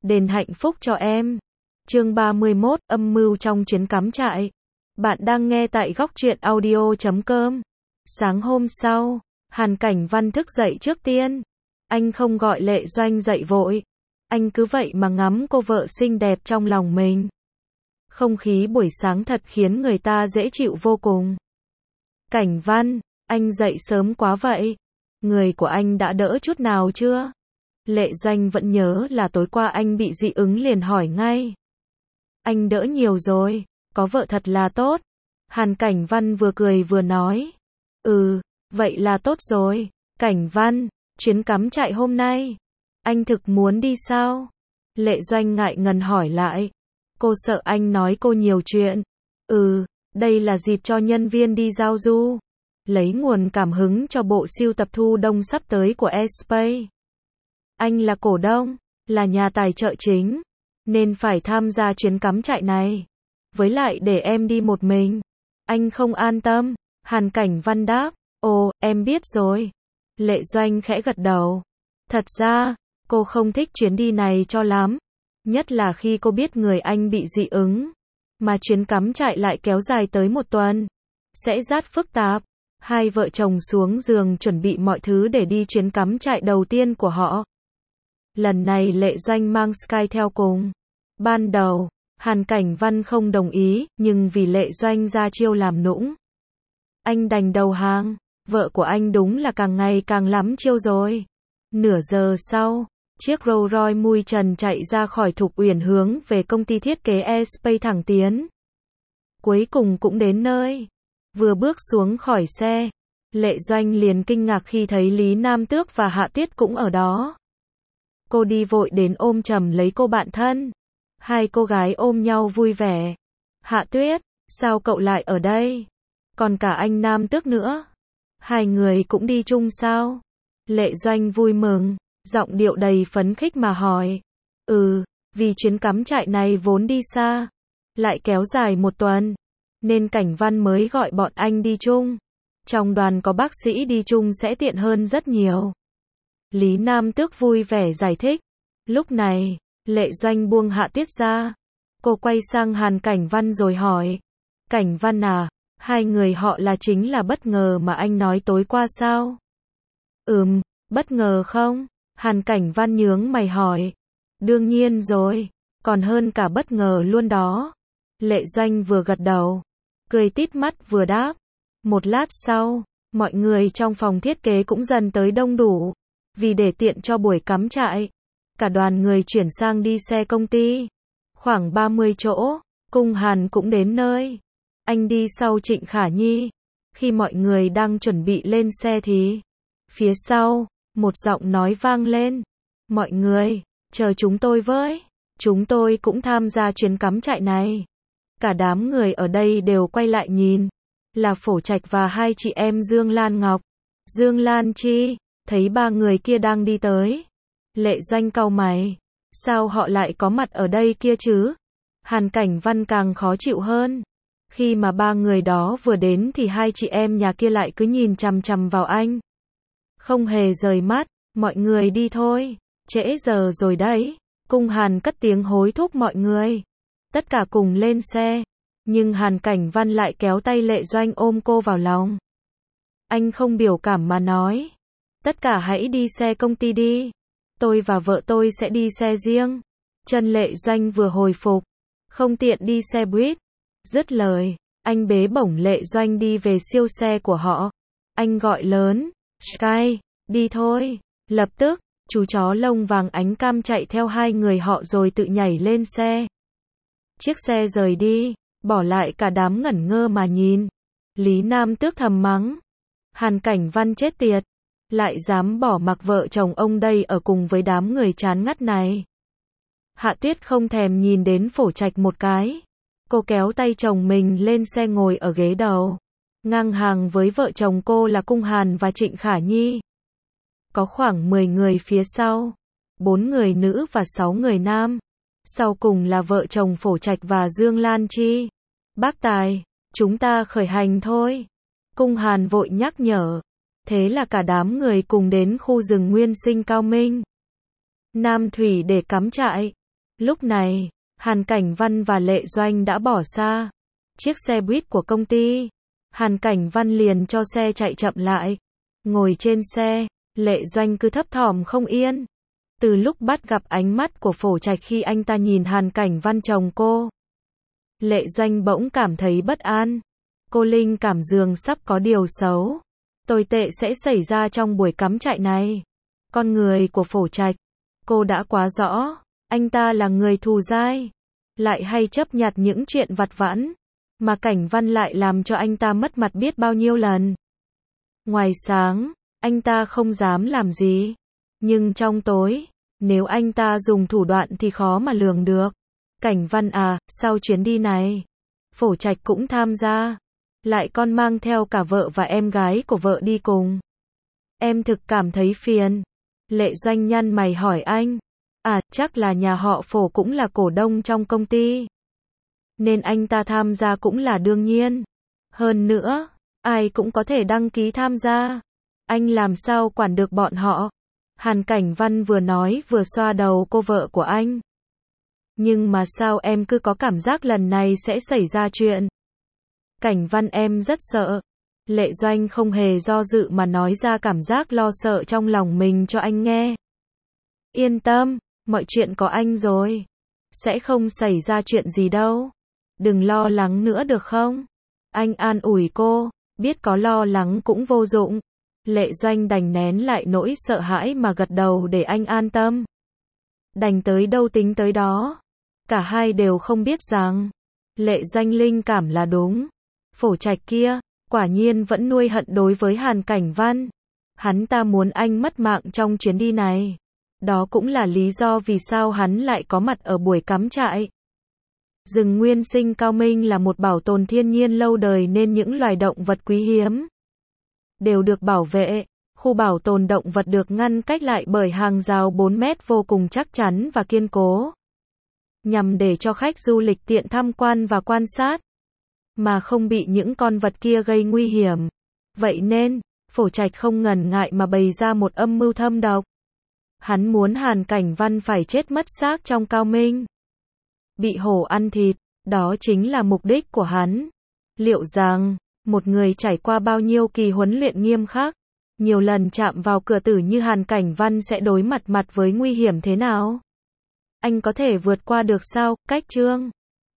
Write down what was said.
đền hạnh phúc cho em. Chương 31, âm mưu trong chuyến cắm trại. Bạn đang nghe tại góc truyện audio.com. Sáng hôm sau, Hàn Cảnh Văn thức dậy trước tiên. Anh không gọi Lệ Doanh dậy vội. Anh cứ vậy mà ngắm cô vợ xinh đẹp trong lòng mình. Không khí buổi sáng thật khiến người ta dễ chịu vô cùng. Cảnh Văn, anh dậy sớm quá vậy. Người của anh đã đỡ chút nào chưa? Lệ Doanh vẫn nhớ là tối qua anh bị dị ứng liền hỏi ngay. Anh đỡ nhiều rồi, có vợ thật là tốt. Hàn Cảnh Văn vừa cười vừa nói. Vậy là tốt rồi. Cảnh Văn, chuyến cắm trại hôm nay, anh thực muốn đi sao? Lệ Doanh ngại ngần hỏi lại. Cô sợ anh nói cô nhiều chuyện. Đây là dịp cho nhân viên đi giao du. Lấy nguồn cảm hứng cho bộ sưu tập thu đông sắp tới của Espay. Anh là cổ đông, là nhà tài trợ chính, nên phải tham gia chuyến cắm trại này. Với lại để em đi một mình, anh không an tâm. Hàn Cảnh Văn đáp. Ồ, em biết rồi. Lệ Doanh khẽ gật đầu. Thật ra, cô không thích chuyến đi này cho lắm. Nhất là khi cô biết người anh bị dị ứng. Mà chuyến cắm trại lại kéo dài tới 1 tuần. Sẽ rất phức tạp. Hai vợ chồng xuống giường chuẩn bị mọi thứ để đi chuyến cắm trại đầu tiên của họ. Lần này Lệ Doanh mang Sky theo cùng. Ban đầu, Hàn Cảnh Văn không đồng ý, nhưng vì Lệ Doanh ra chiêu làm nũng, anh đành đầu hàng. Vợ của anh đúng là càng ngày càng lắm chiêu rồi. Nửa giờ sau, chiếc Rolls Royce mui trần chạy ra khỏi Thục Uyển hướng về công ty thiết kế Espay thẳng tiến. Cuối cùng cũng đến nơi. Vừa bước xuống khỏi xe, Lệ Doanh liền kinh ngạc khi thấy Lý Nam Tước và Hạ Tuyết cũng ở đó. Cô đi vội đến ôm chầm lấy cô bạn thân. Hai cô gái ôm nhau vui vẻ. Hạ Tuyết, sao cậu lại ở đây? Còn cả anh Nam Tước nữa. Hai người cũng đi chung sao? Lệ Doanh vui mừng, giọng điệu đầy phấn khích mà hỏi. Vì chuyến cắm trại này vốn đi xa, lại kéo dài 1 tuần, nên Cảnh Văn mới gọi bọn anh đi chung. Trong đoàn có bác sĩ đi chung sẽ tiện hơn rất nhiều. Lý Nam Tước vui vẻ giải thích. Lúc này, Lệ Doanh buông Hạ Tuyết ra. Cô quay sang Hàn Cảnh Văn rồi hỏi. Cảnh Văn à, hai người họ là chính là bất ngờ mà anh nói tối qua sao? Bất ngờ không? Hàn Cảnh Văn nhướng mày hỏi. Đương nhiên rồi, còn hơn cả bất ngờ luôn đó. Lệ Doanh vừa gật đầu, cười tít mắt vừa đáp. Một lát sau, mọi người trong phòng thiết kế cũng dần tới đông đủ. Vì để tiện cho buổi cắm trại, cả đoàn người chuyển sang đi xe công ty. Khoảng 30 chỗ, Cung Hàn cũng đến nơi. Anh đi sau Trịnh Khả Nhi. Khi mọi người đang chuẩn bị lên xe thì phía sau, một giọng nói vang lên. Mọi người, chờ chúng tôi với. Chúng tôi cũng tham gia chuyến cắm trại này. Cả đám người ở đây đều quay lại nhìn. Là Phổ Trạch và hai chị em Dương Lan Ngọc, Dương Lan Chi. Thấy ba người kia đang đi tới. Lệ Doanh cau mày. Sao họ lại có mặt ở đây kia chứ? Hàn Cảnh Văn càng khó chịu hơn. Khi mà ba người đó vừa đến thì hai chị em nhà kia lại cứ nhìn chằm chằm vào anh. Không hề rời mắt. Mọi người đi thôi. Trễ giờ rồi đấy. Cung Hàn cất tiếng hối thúc mọi người. Tất cả cùng lên xe. Nhưng Hàn Cảnh Văn lại kéo tay Lệ Doanh ôm cô vào lòng. Anh không biểu cảm mà nói. Tất cả hãy đi xe công ty đi. Tôi và vợ tôi sẽ đi xe riêng. Chân Lệ Doanh vừa hồi phục. Không tiện đi xe buýt. Dứt lời, anh bế bổng Lệ Doanh đi về siêu xe của họ. Anh gọi lớn. Sky, đi thôi. Lập tức, chú chó lông vàng ánh cam chạy theo hai người họ rồi tự nhảy lên xe. Chiếc xe rời đi, bỏ lại cả đám ngẩn ngơ mà nhìn. Lý Nam Tước thầm mắng. Hàn Cảnh Văn chết tiệt. Lại dám bỏ mặc vợ chồng ông đây ở cùng với đám người chán ngắt này. Hạ Tuyết không thèm nhìn đến Phổ Trạch một cái. Cô kéo tay chồng mình lên xe ngồi ở ghế đầu. Ngang hàng với vợ chồng cô là Cung Hàn và Trịnh Khả Nhi. Có khoảng 10 người phía sau. 4 người nữ và 6 người nam. Sau cùng là vợ chồng Phổ Trạch và Dương Lan Chi. Bác Tài, chúng ta khởi hành thôi. Cung Hàn vội nhắc nhở. Thế là cả đám người cùng đến khu rừng nguyên sinh Cao Minh, Nam Thủy để cắm trại. Lúc này, Hàn Cảnh Văn và Lệ Doanh đã bỏ xa chiếc xe buýt của công ty. Hàn Cảnh Văn liền cho xe chạy chậm lại. Ngồi trên xe, Lệ Doanh cứ thấp thỏm không yên. Từ lúc bắt gặp ánh mắt của Phổ Trạch khi anh ta nhìn Hàn Cảnh Văn chồng cô, Lệ Doanh bỗng cảm thấy bất an. Cô linh cảm dường sắp có điều xấu, tồi tệ sẽ xảy ra trong buổi cắm trại này. Con người của Phổ Trạch, cô đã quá rõ, anh ta là người thù dai, lại hay chấp nhặt những chuyện vặt vãnh, mà Cảnh Văn lại làm cho anh ta mất mặt biết bao nhiêu lần. Ngoài sáng, anh ta không dám làm gì, nhưng trong tối, nếu anh ta dùng thủ đoạn thì khó mà lường được. Cảnh Văn à, sau chuyến đi này, Phổ Trạch cũng tham gia, lại còn mang theo cả vợ và em gái của vợ đi cùng. Em thực cảm thấy phiền. Lệ Doanh nhăn mày hỏi anh. À, chắc là nhà họ Phổ cũng là cổ đông trong công ty, nên anh ta tham gia cũng là đương nhiên. Hơn nữa, ai cũng có thể đăng ký tham gia. Anh làm sao quản được bọn họ? Hàn Cảnh Văn vừa nói vừa xoa đầu cô vợ của anh. Nhưng mà sao em cứ có cảm giác lần này sẽ xảy ra chuyện? Cảnh Văn em rất sợ. Lệ Doanh không hề do dự mà nói ra cảm giác lo sợ trong lòng mình cho anh nghe. Yên tâm, mọi chuyện có anh rồi. Sẽ không xảy ra chuyện gì đâu. Đừng lo lắng nữa được không? Anh an ủi cô, biết có lo lắng cũng vô dụng. Lệ Doanh đành nén lại nỗi sợ hãi mà gật đầu để anh an tâm. Đành tới đâu tính tới đó. Cả hai đều không biết rằng Lệ Doanh linh cảm là đúng. Phổ Trạch kia, quả nhiên vẫn nuôi hận đối với Hàn Cảnh Văn. Hắn ta muốn anh mất mạng trong chuyến đi này. Đó cũng là lý do vì sao hắn lại có mặt ở buổi cắm trại. Rừng nguyên sinh Cao Minh là một bảo tồn thiên nhiên lâu đời nên những loài động vật quý hiếm đều được bảo vệ. Khu bảo tồn động vật được ngăn cách lại bởi hàng rào 4 mét vô cùng chắc chắn và kiên cố, nhằm để cho khách du lịch tiện tham quan và quan sát, mà không bị những con vật kia gây nguy hiểm. Vậy nên, Phổ Trạch không ngần ngại mà bày ra một âm mưu thâm độc. Hắn muốn Hàn Cảnh Văn phải chết mất xác trong Cao Minh, bị hổ ăn thịt, đó chính là mục đích của hắn. Liệu rằng, một người trải qua bao nhiêu kỳ huấn luyện nghiêm khắc, nhiều lần chạm vào cửa tử như Hàn Cảnh Văn sẽ đối mặt với nguy hiểm thế nào? Anh có thể vượt qua được sao? Cách chương